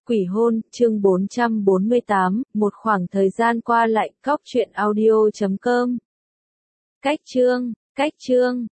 Quỷ hôn, chương 448, một khoảng thời gian qua lại, cóc truyện audio.com. Cách chương.